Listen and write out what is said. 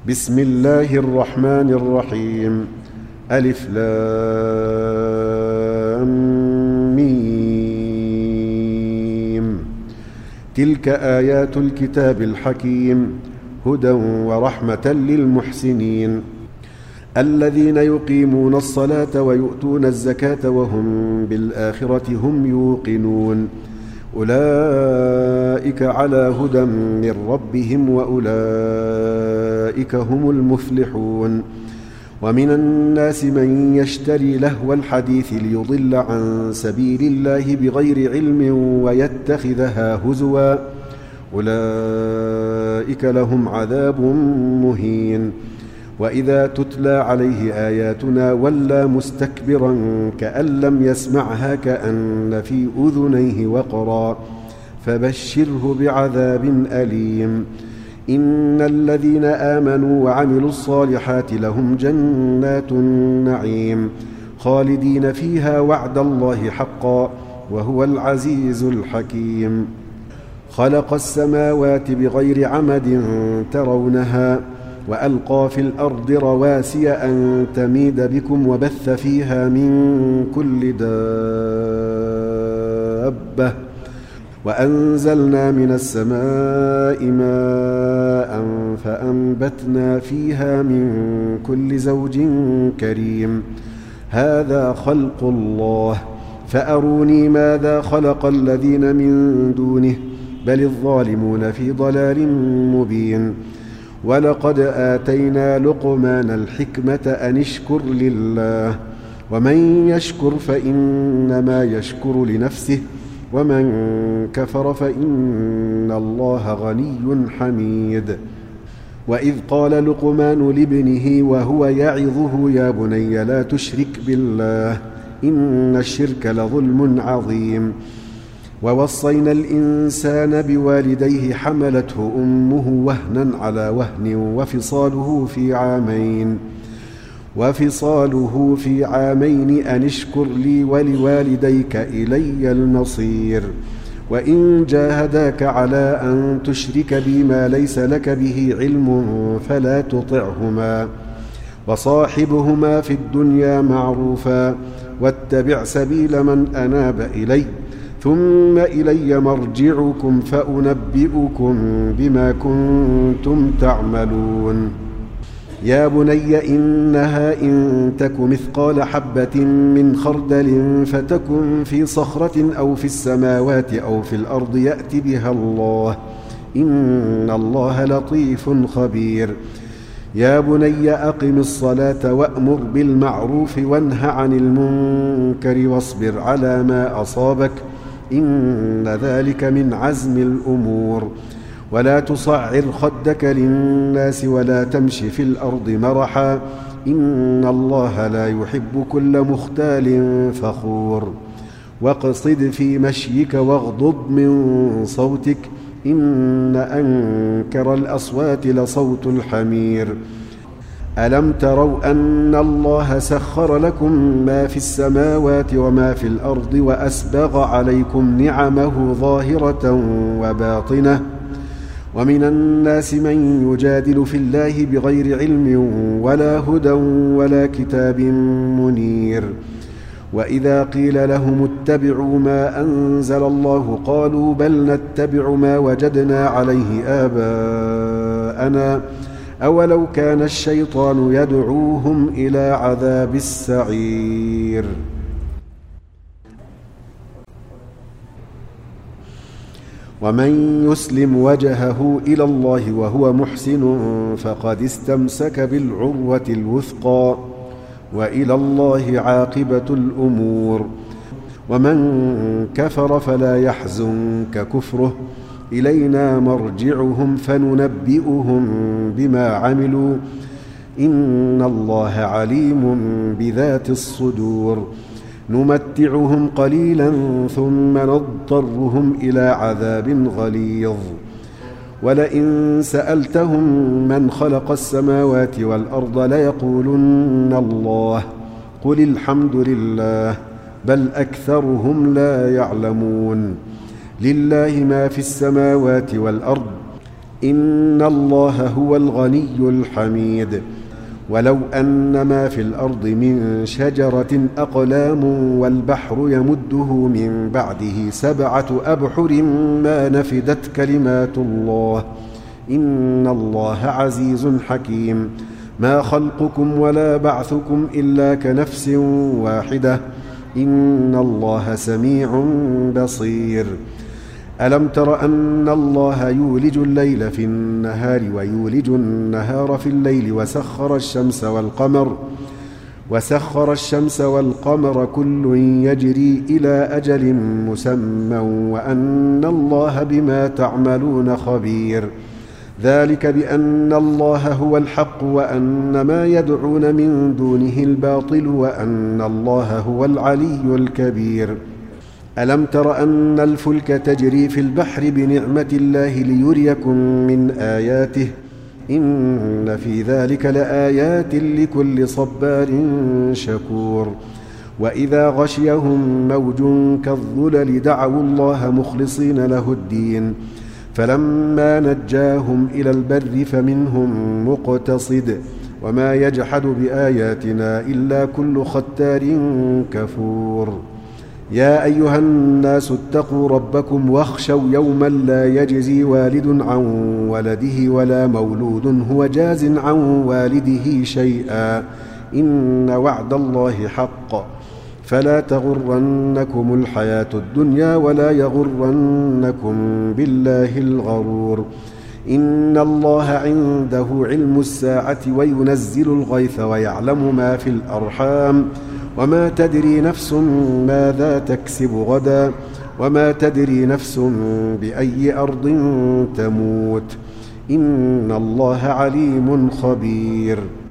بسم الله الرحمن الرحيم. ألف لام ميم. تلك آيات الكتاب الحكيم هدى ورحمة للمحسنين الذين يقيمون الصلاة ويؤتون الزكاة وهم بالآخرة هم يوقنون أولئك على هدى من ربهم وأولئك هم المفلحون. ومن الناس من يشتري لهو الحديث ليضل عن سبيل الله بغير علم ويتخذها هزوا أولئك لهم عذاب مهين. وإذا تتلى عليه آياتنا ولى مستكبرا كأن لم يسمعها كأن في أذنيه وقرا فبشره بعذاب أليم. إن الذين آمنوا وعملوا الصالحات لهم جنات النعيم خالدين فيها وعد الله حقا وهو العزيز الحكيم. خلق السماوات بغير عمد ترونها وألقى في الأرض رواسي أن تميد بكم وبث فيها من كل دابة وأنزلنا من السماء ماء فأنبتنا فيها من كل زوج كريم. هذا خلق الله فأروني ماذا خلق الذين من دونه بل الظالمون في ضلال مبين. ولقد آتينا لقمان الحكمة أن اشكر لله ومن يشكر فإنما يشكر لنفسه ومن كفر فإن الله غني حميد. وإذ قال لقمان لابنه وهو يعظه يا بني لا تشرك بالله إن الشرك لظلم عظيم. ووصينا الإنسان بوالديه حملته أمه وهنا على وهن وفصاله في عامين أن اشكر لي ولوالديك إلي المصير. وإن جاهداك على أن تشرك بي ما ليس لك به علم فلا تطعهما وصاحبهما في الدنيا معروفا واتبع سبيل من أناب إلي ثم إلي مرجعكم فأنبئكم بما كنتم تعملون. يا بني إنها إن تك مثقال حبة من خردل فتكن في صخرة أو في السماوات أو في الأرض يأت بها الله إن الله لطيف خبير. يا بني أقم الصلاة وأمر بالمعروف وانه عن المنكر واصبر على ما أصابك إن ذلك من عزم الأمور. ولا تصعر خدك للناس ولا تمش في الأرض مرحا إن الله لا يحب كل مختال فخور. واقصد في مشيك واغضض من صوتك إن أنكر الأصوات لصوت الحمير. ألم تروا أن الله سخر لكم ما في السماوات وما في الأرض وأسبغ عليكم نعمه ظاهرة وباطنة ومن الناس من يجادل في الله بغير علم ولا هدى ولا كتاب منير. وإذا قيل لهم اتبعوا ما أنزل الله قالوا بل نتبع ما وجدنا عليه آباءنا أولو كان الشيطان يدعوهم إلى عذاب السعير. ومن يسلم وجهه إلى الله وهو محسن فقد استمسك بالعروة الوثقى وإلى الله عاقبة الأمور. ومن كفر فلا يحزنك كفره إلينا مرجعهم فننبئهم بما عملوا إن الله عليم بذات الصدور. نمتعهم قليلا ثم نضطرهم إلى عذاب غليظ. ولئن سألتهم من خلق السماوات والأرض ليقولن الله قل الحمد لله بل أكثرهم لا يعلمون. لله ما في السماوات والأرض إن الله هو الغني الحميد. ولو أن ما في الأرض من شجرة أقلام والبحر يمده من بعده 7 أبحر ما نفدت كلمات الله إن الله عزيز حكيم. ما خلقكم ولا بعثكم إلا كنفس واحدة إن الله سميع بصير. ألم تر أن الله يولج الليل في النهار ويولج النهار في الليل وسخر الشمس والقمر كل يجري إلى أجل مسمى وأن الله بما تعملون خبير. ذلك بأن الله هو الحق وأن ما يدعون من دونه الباطل وأن الله هو العلي الكبير. ألم تر أن الفلك تجري في البحر بنعمة الله ليريكم من آياته إن في ذلك لآيات لكل صبار شكور. وإذا غشيهم موج كالظلل دعوا الله مخلصين له الدين فلما نجاهم إلى البر فمنهم مقتصد وما يجحد بآياتنا إلا كل ختار كفور. يا أيها الناس اتقوا ربكم واخشوا يوما لا يجزي والد عن ولده ولا مولود هو جاز عن والده شيئا إن وعد الله حق فلا تغرنكم الحياة الدنيا ولا يغرنكم بالله الغرور. إن الله عنده علم الساعة وينزل الغيث ويعلم ما في الأرحام وما تدري نفس ماذا تكسب غدا وما تدري نفس بأي أرض تموت إن الله عليم خبير.